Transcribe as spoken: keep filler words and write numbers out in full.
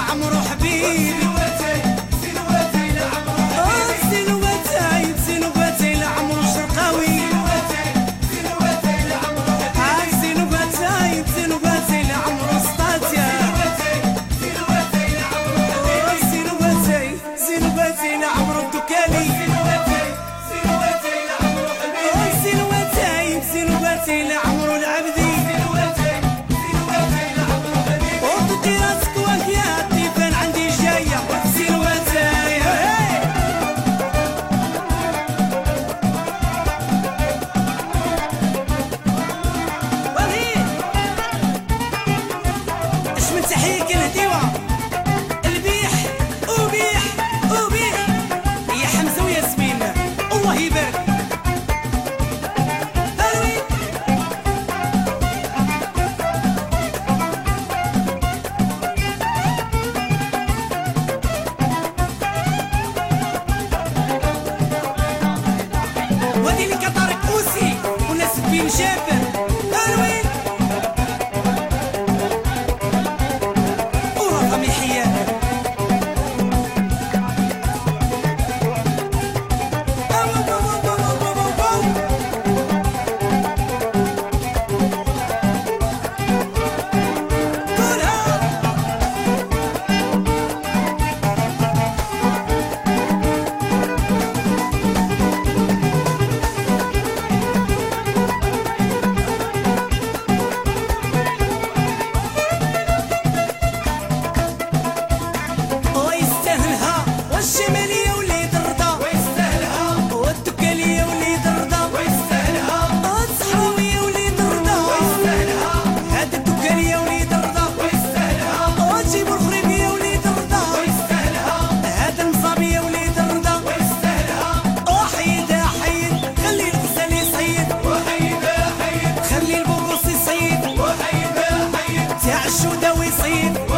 عمرو حبيبي سلواتي سلواتي سلواتي لعمرو الشرقاوي سلواتي سلواتي لعمرو سطاتيا سلواتي سلواتي لعمرو الدكالي سلواتي سلواتي لعمرو العبدي وطي راسك وهي تيفان عندي جايه سلواتي اش من تحيه كالهديوه البيح وبيح وبيح يا حمزه وياسمين الله يبارك. وادي اللي كطارق اوسي وناس بين جابر الوين ورقم يحيى الشمالية وليد الرضا ويستاهلها والدكالية وليد الرضا ويستاهلها الصحراوية وليد الرضا ويستاهلها هاد الدكالية وليد الرضا ويستاهلها وجيبو الخريبية وليد الرضا ويستاهلها هاد المصابية وليد الرضا ويستاهلها وحيد يا حيد خلي الغزال يصيد وحيد يا حيد خلي البوغوص يصيد وحيد يا حيد تاع الشوده ويصيد